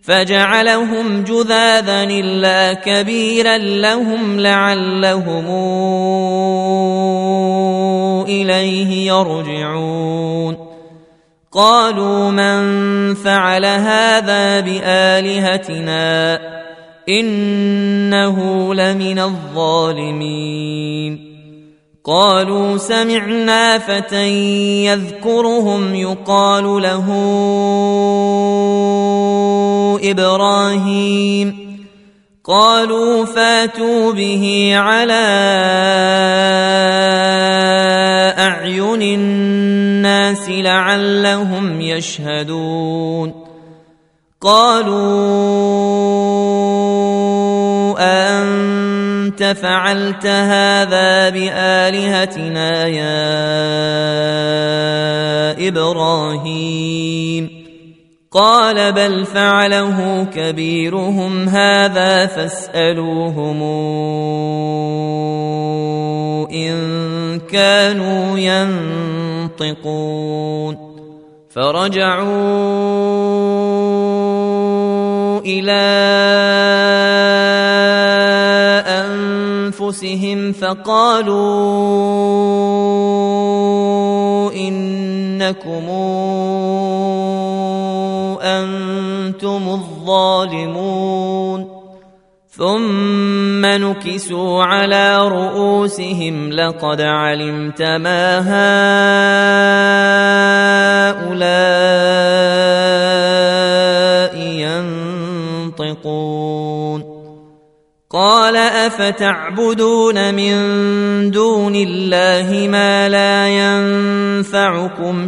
فجعلهم جذاذا إلا كبيرا لهم لعلهم إليه يرجعون قالوا من فعل هذا بآلهتنا إنه لمن الظالمين قالوا سمعنا فتى يذكرهم يقال له إبراهيم قالوا فاتوا به على أعين الناس لعلهم يشهدون قالوا أنت فعلت هذا بآلهتنا يا إبراهيم قال بل فعله كبيرهم هذا فاسألوهم إن كانوا ينطقون فرجعوا إلى أنفسهم فقالوا إنكم أنتم الظالمون ثم نكسوا على رؤوسهم لقد علمت ما هؤلاء ينطقون قال أفتعبدون من دون الله ما لا ينفعكم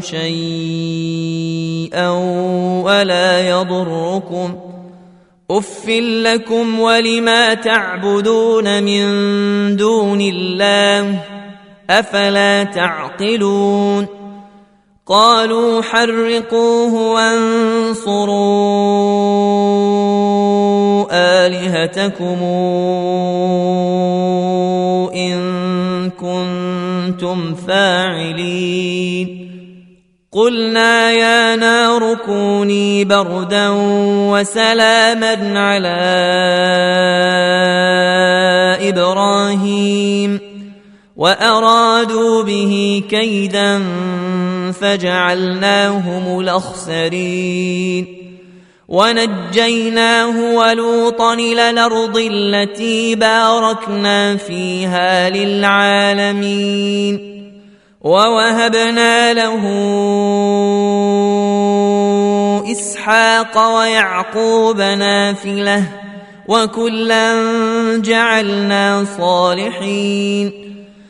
شيئا ولا يضركم أف لكم ولما تعبدون من دون الله أفلا تعقلون قالوا حرقوه وانصروا آلهتكم إن كنتم فاعلين قلنا يا نار كوني بردا وسلاما على إبراهيم وأرادوا به كيدا فجعلناهم الأخسرين ونجيناه ولوطا إلى الأرض التي باركنا فيها للعالمين ووهبنا له إسحاق ويعقوب نافلة وكلا جعلنا صالحين